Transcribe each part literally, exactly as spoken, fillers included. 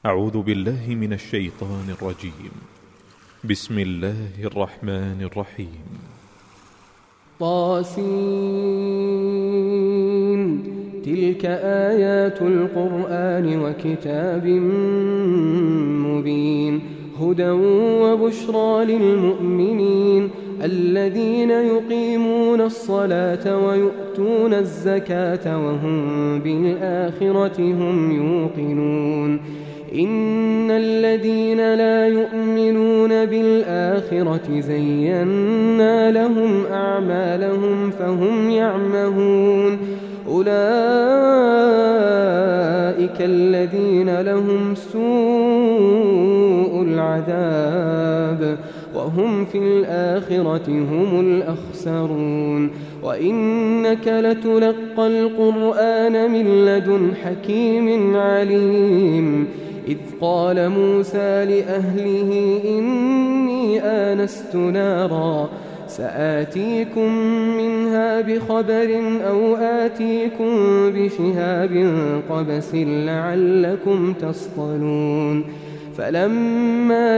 أعوذ بالله من الشيطان الرجيم. بسم الله الرحمن الرحيم. طاسين تلك آيات القرآن وكتاب مبين هدى وبشرى للمؤمنين الذين يقيمون الصلاة ويؤتون الزكاة وهم بالآخرة هم يوقنون إن الذين لا يؤمنون بالآخرة زينا لهم أعمالهم فهم يعمهون أولئك الذين لهم سوء العذاب وهم في الآخرة هم الأخسرون وإنك لتلقى القرآن من لدن حكيم عليم إذ قال موسى لأهله إني آنست نارا سآتيكم منها بخبر أو آتيكم بشهاب قبس لعلكم تصطلون فلما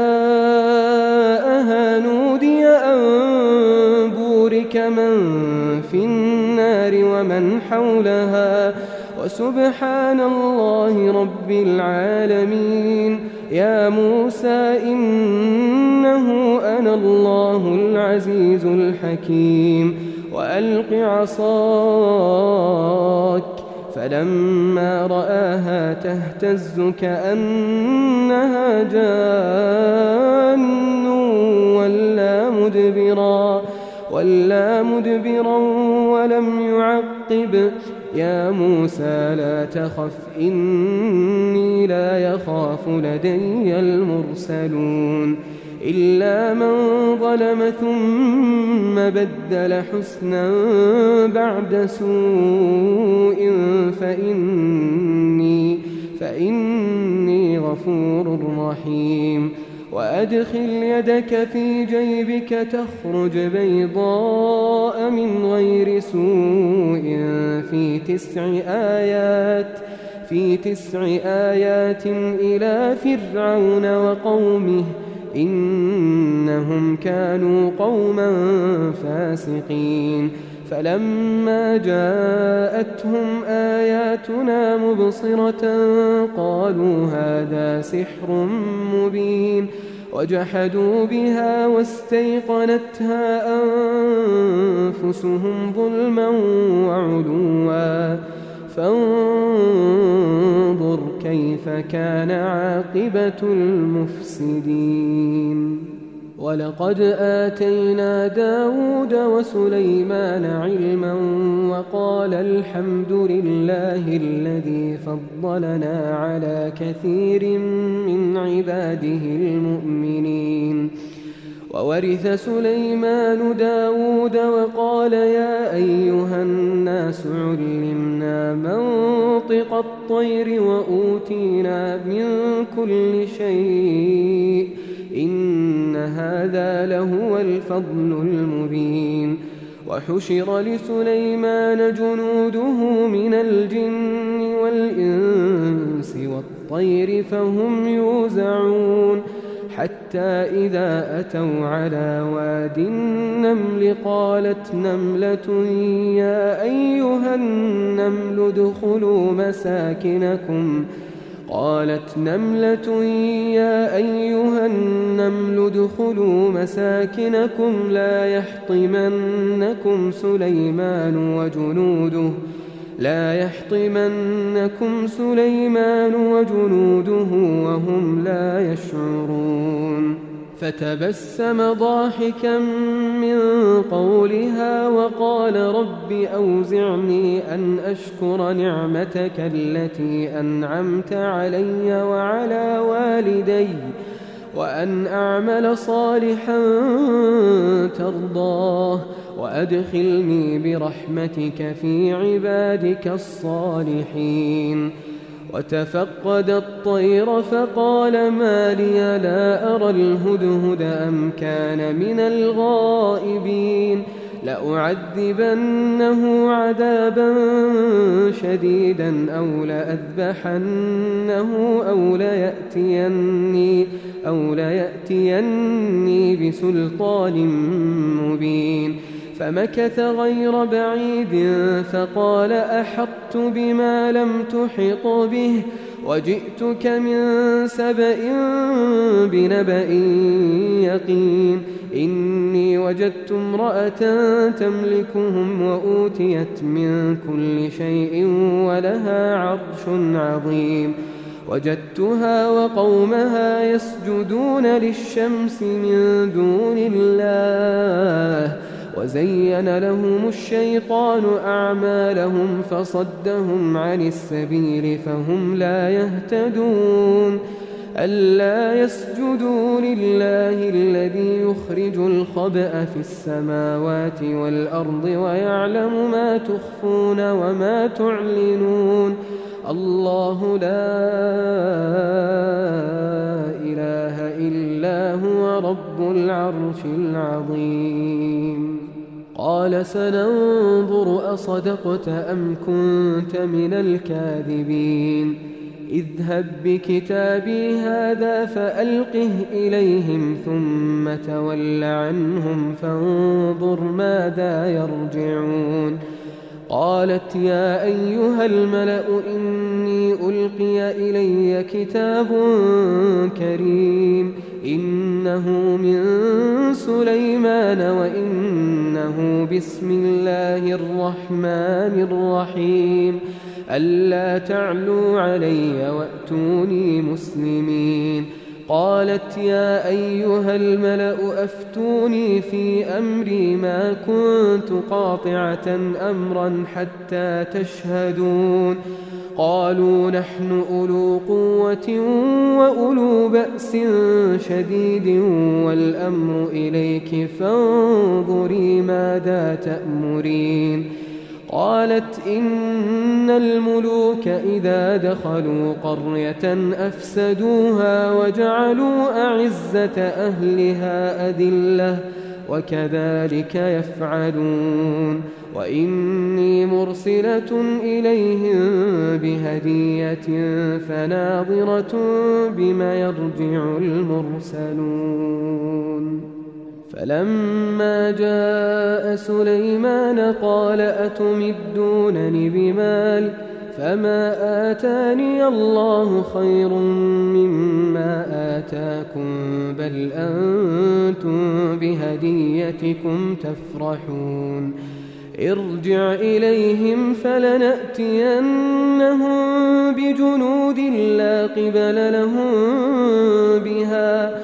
جاءها نودي أن بورك من في النار ومن حولها وسبحان الله رب العالمين يا موسى إنه أنا الله العزيز الحكيم وألق عصاك فلما رآها تهتز كأنها جان ولا مدبرا ولا مدبرا ولم يعقب يا موسى لا تخف إني لا يخاف لدي المرسلون إلا من ظلم ثم بدل حسنا بعد سوء فإني, فإني غفور رحيم وأدخل يدك في جيبك تخرج بيضاء من غير سوء في تسع آيات في تسع آيات إلى فرعون وقومه إنهم كانوا قوما فاسقين فلما جاءتهم آياتنا مبصرة قالوا هذا سحر مبين وجحدوا بها واستيقنتها أنفسهم ظلما وعلوا فانظر كيف كان عاقبة المفسدين ولقد آتينا داود وسليمان علما وقال الحمد لله الذي فضلنا على كثير من عباده المؤمنين وورث سليمان داود وقال يا أيها الناس علمنا منطق الطير وأوتينا من كل شيء إن هذا لهو الفضل المبين وحشر لسليمان جنوده من الجن والإنس والطير فهم يوزعون حتى إذا أتوا على واد النمل قالت نملة يا أيها النمل ادخلوا مساكنكم قالت نملة يا أيها النمل ادخلوا مساكنكم لا يحطمنكم سليمان وجنوده لا يحطمنكم سليمان وجنوده وهم لا يشعرون فتبسم ضاحكا من قولها وقال رب أوزعني أن أشكر نعمتك التي أنعمت علي وعلى والدي وأن أعمل صالحا ترضاه وأدخلني برحمتك في عبادك الصالحين وتفقد الطير فقال ما لي لا أرى الهدهد أم كان من الغائبين لأعذبنه عذابا شديدا أو لأذبحنه أو ليأتيني, أو ليأتيني بسلطان مبين. فمكث غير بعيد فقال أحطت بما لم تحط به وجئتك من سبأ بنبأ يقين. إني وجدت امرأة تملكهم وأوتيت من كل شيء ولها عرش عظيم. وجدتها وقومها يسجدون للشمس من دون الله وزين لهم الشيطان أعمالهم فصدهم عن السبيل فهم لا يهتدون. ألا يسجدوا لله الذي يخرج الخبأ في السماوات والأرض ويعلم ما تخفون وما تعلنون. الله لا إله إلا هو رب العرش العظيم. قال سننظر أصدقت أم كنت من الكاذبين. اذهب بكتابي هذا فألقه إليهم ثم تول عنهم فانظر ماذا يرجعون. قالت يا أيها الملأ إني ألقي إلي كتاب كريم إنه من سليمان وإنه بسم الله الرحمن الرحيم ألا تعلوا علي وأتوني مسلمين. قالت يا أيها الملأ أفتوني في أمري ما كنت قاطعة أمرا حتى تشهدون. قالوا نحن أولو قوة وأولو بأس شديد والأمر إليك فانظري ماذا تأمرين. قالت إن الملوك إذا دخلوا قرية أفسدوها وجعلوا أعزة أهلها أذلة وكذلك يفعلون. وإني مرسلة إليهم بهدية فناظرة بما يرجع المرسلون. فلما جاء سليمان قال أتمدونني بمال فما آتاني الله خير مما آتاكم بل أنتم بهديتكم تفرحون. ارجع إليهم فلنأتينهم بجنود لا قبل لهم بها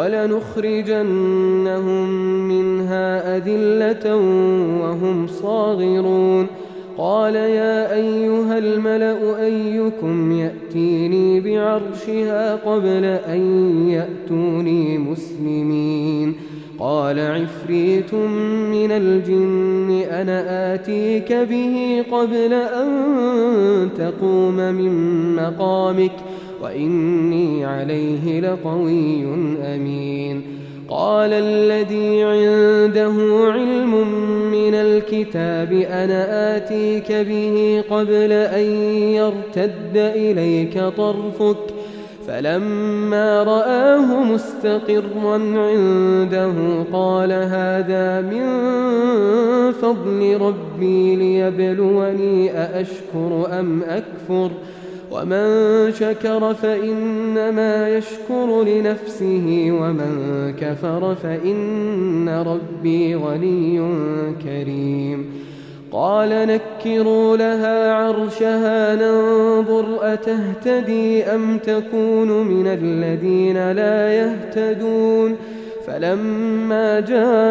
ولنخرجنهم منها أذلة وهم صاغرون. قال يا أيها الملأ أيكم يأتيني بعرشها قبل أن يأتوني مسلمين. قال عفريت من الجن أنا آتيك به قبل أن تقوم من مقامك وإني عليه لقوي أمين. قال الذي عنده علم من الكتاب أنا آتيك به قبل أن يرتد إليك طرفك فلما رآه مستقرا عنده قال هذا من فضل ربي ليبلوني أأشكر أم أكفر ومن شكر فإنما يشكر لنفسه ومن كفر فإن ربي غني كريم. قال نكروا لها عرشها ننظر أتهتدي أم تكون من الذين لا يهتدون. فلما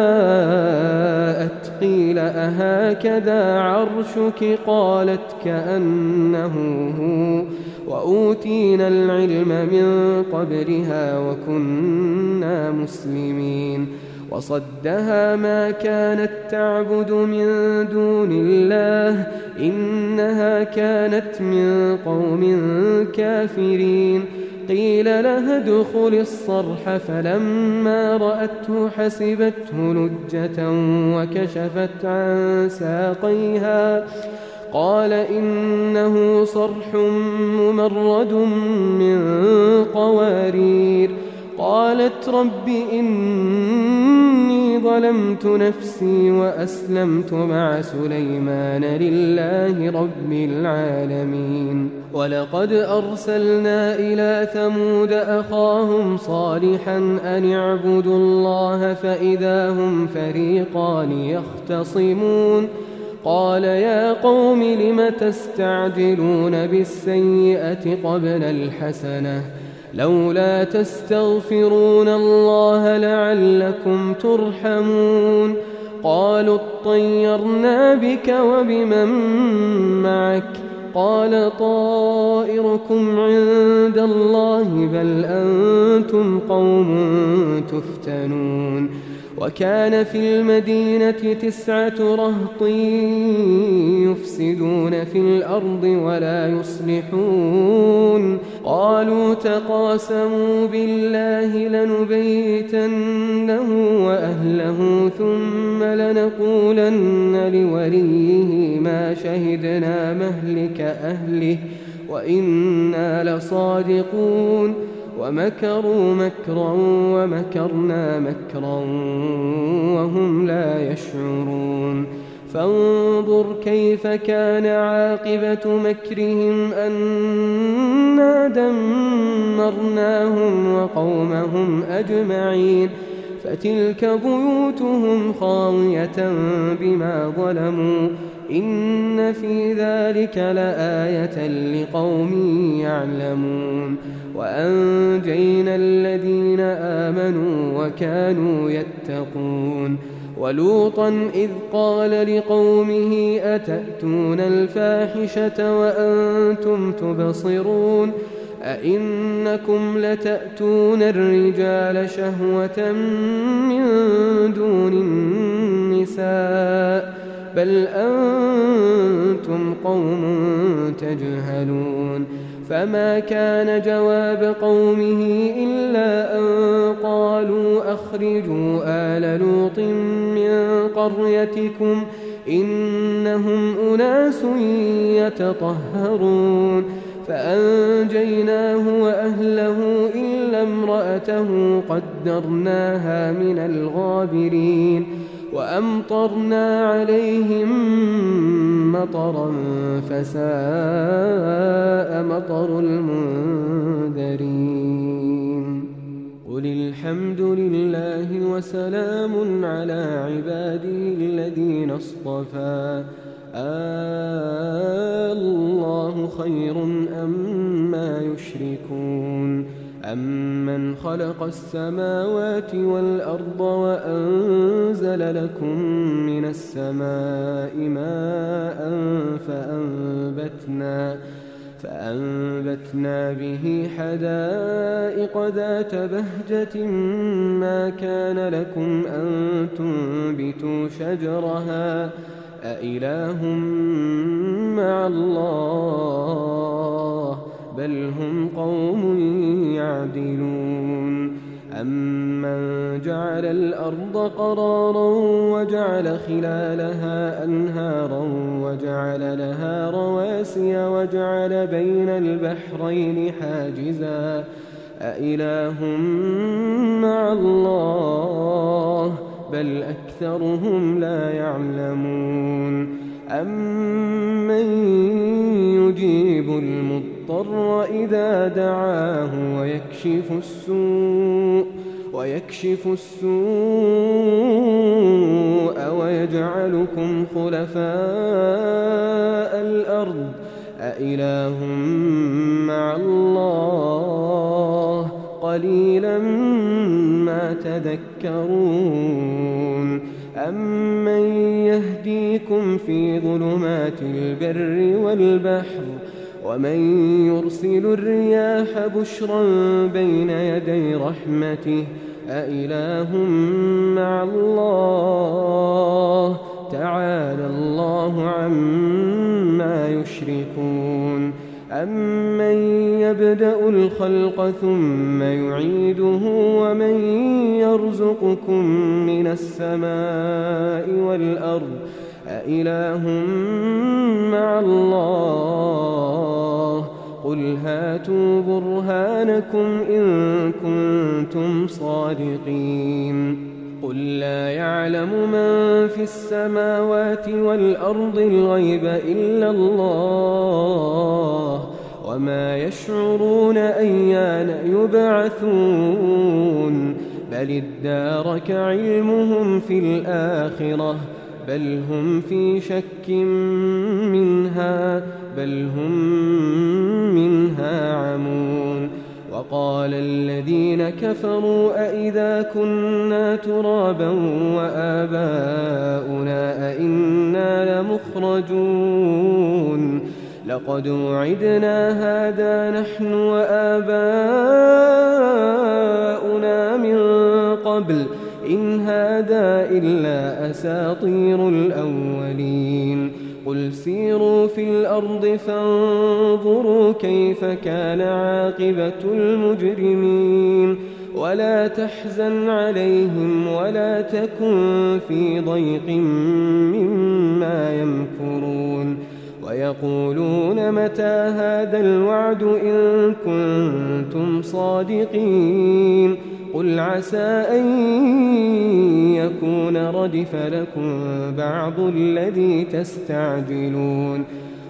جاءت قيل أهكذا عرشك قالت كأنه هو وأوتينا العلم من قبلها وكنا مسلمين. وصدها ما كانت تعبد من دون الله إنها كانت من قوم كافرين. قيل لها ادخل الصرح فلما رأته حسبته لجة وكشفت عن ساقيها قال إنه صرح ممرد من قوارير. قالت رب إني ظلمت نفسي وأسلمت مع سليمان لله رب العالمين. ولقد أرسلنا إلى ثمود أخاهم صالحا أن اعبدوا الله فإذا هم فريقان يختصمون. قال يا قوم لم تستعجلون بالسيئة قبل الحسنة لولا تستغفرون الله لعلكم ترحمون. قالوا اطيرنا بك وبمن معك قال طائركم عند الله بل أنتم قوم تفتنون. وكان في المدينة تسعة رهط يفسدون في الأرض ولا يصلحون. قالوا تقاسموا بالله لنبيتنه وأهله ثم لنقولن لوليه ما شهدنا مهلك أهله وإنا لصادقون. ومكروا مكرا ومكرنا مكرا وهم لا يشعرون. فانظر كيف كان عاقبة مكرهم أنا دمرناهم وقومهم أجمعين. فتلك بيوتهم خاوية بما ظلموا إن في ذلك لآية لقوم يعلمون. وأنجينا الذين آمنوا وكانوا يتقون. ولوطا إذ قال لقومه أتأتون الفاحشة وأنتم تبصرون أئنكم لتأتون الرجال شهوة من دون النساء بل أنتم قوم تجهلون. فما كان جواب قومه إلا أن قالوا أخرجوا آل لوط من قريتكم إنهم أناس يتطهرون. فأنجيناه وأهله إلا امرأته قدرناها من الغابرين. وأمطرنا عليهم مطرا فساء مطر المنذرين. قل الحمد لله وسلام على عباده الذين اصطفى الله خير أما يشركون. أمن خلق السماوات والأرض وأنزل لكم من السماء ماء فأنبتنا, فأنبتنا به حدائق ذات بهجة ما كان لكم أن تنبتوا شجرها أإله مع الله بل هم قوم يعدلون. أمن جعل الأرض قرارا وجعل خلالها أنهارا وجعل لها رواسي وجعل بين البحرين حاجزا أإله مع الله بل أكثرهم لا يعلمون. أمن يجيب المضطر إذا دعاه ويكشف السوء ويكشف السوء ويجعلكم خلفاء الأرض أإله مع الله قليلا ما تذكرون. أمن يهديكم في ظلمات البر والبحر ومن يرسل الرياح بشرا بين يدي رحمته أإله مع الله تعالى الله عما يشركون أمن يبدأ الخلق ثم يعيده ومن يرزقكم من السماء والأرض أإله مع الله قل هاتوا برهانكم إن كنتم صادقين قل لا يعلم من في السماوات والأرض الغيب إلا الله وما يشعرون أيان يبعثون بل ادارك علمهم في الآخرة بل هم في شك منها بل هم منها عمون وقال الذين كفروا أئذا كنا ترابا وآباؤنا أئنا لمخرجون لقد وعدنا هذا نحن وآباؤنا من قبل إن هذا إلا أساطير الأولين قل سيروا في الأرض فانظروا كيف كان عاقبة المجرمين ولا تحزن عليهم ولا تكن في ضيق مما يمكرون ويقولون متى هذا الوعد إن كنتم صادقين قل عسى أن يكون ردف لكم بعض الذي تستعجلون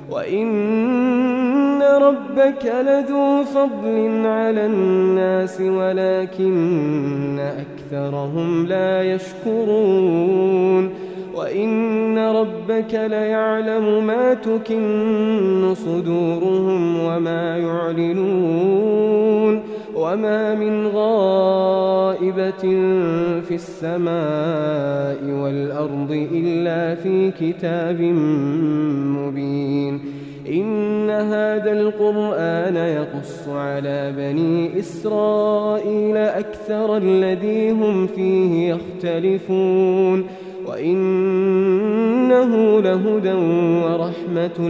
وإن ربك لذو فضل على الناس ولكن أكثرهم لا يشكرون وإن ربك ليعلم ما تكن صدورهم وما يعلنون وما من غائبة في السماء والأرض إلا في كتاب مبين إن هذا القرآن يقص على بني إسرائيل أكثر الذي هم فيه يختلفون وإنه لهدى ورحمة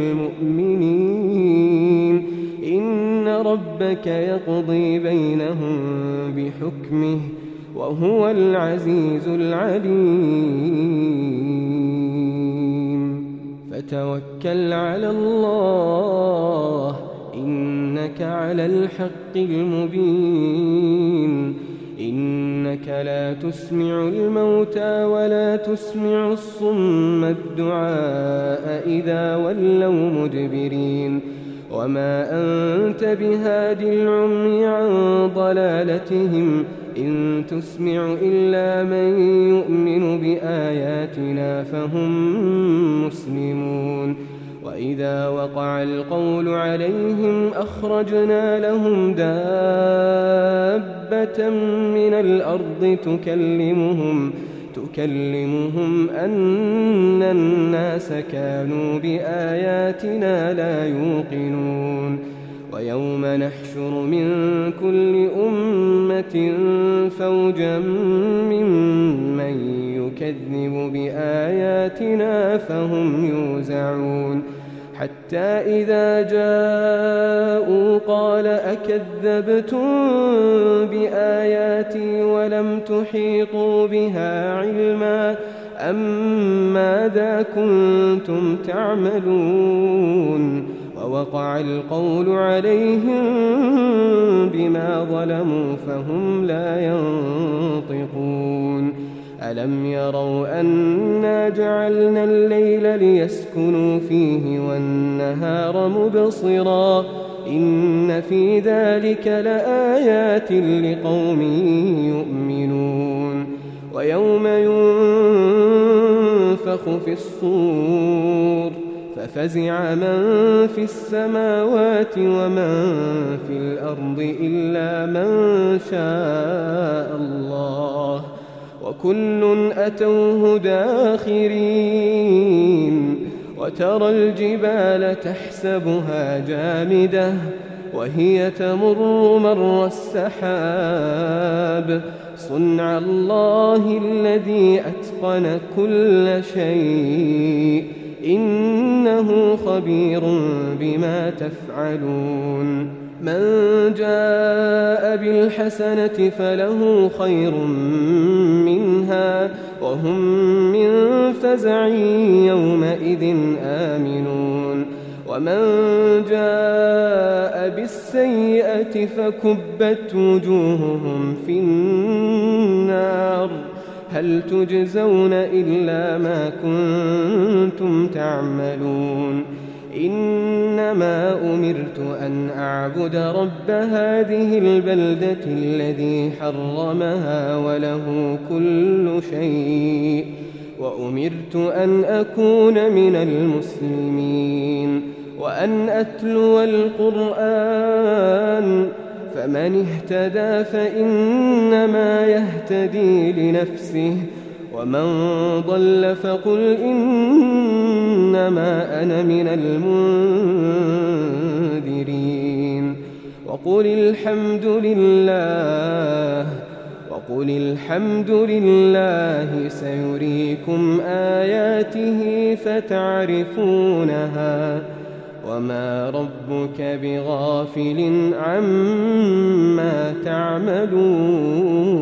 للمؤمنين إن ربك يقضي بينهم بحكمه وهو العزيز العليم فتوكل على الله إنك على الحق المبين إنك لا تسمع الموتى ولا تسمع الصم الدعاء إذا ولوا مدبرين وما أنت بهاد العمي عن ضلالتهم إن تسمع إلا من يؤمن بآياتنا فهم مسلمون وإذا وقع القول عليهم أخرجنا لهم دابة من الأرض تكلمهم تكلمهم أن الناس كانوا بآياتنا لا يوقنون ويوم نحشر من كل أمة فوجا ممن يكذب بآياتنا فهم يوزعون حتى إذا جاءوا قال أكذبتم بآياتي ولم تحيطوا بها علما أم ماذا كنتم تعملون ووقع القول عليهم بما ظلموا فهم لا ينطقون ألم يروا أنا جعلنا الليل ليسكنوا فيه والنهار مبصرا إن في ذلك لآيات لقوم يؤمنون ويوم ينفخ في الصور ففزع من في السماوات ومن في الأرض إلا من شاء الله وكل أتوه داخرين وترى الجبال تحسبها جامدة وهي تمر مر السحاب صنع الله الذي أتقن كل شيء إنه خبير بما تفعلون من جاء بالحسنة فله خير منها وهم من فزع يومئذ آمنون ومن جاء بالسيئة فكبت وجوههم في النار هل تجزون إلا ما كنتم تعملون إنما أمرت أن أعبد رب هذه البلدة الذي حرمها وله كل شيء وأمرت أن أكون من المسلمين وأن أتلو القرآن فمن اهتدى فإنما يهتدي لنفسه ومن ضل فقل إنما أنا من المنذرين وقل الحمد لله وقل الحمد لله سيريكم آياته فتعرفونها وما ربك بغافل عما تعملون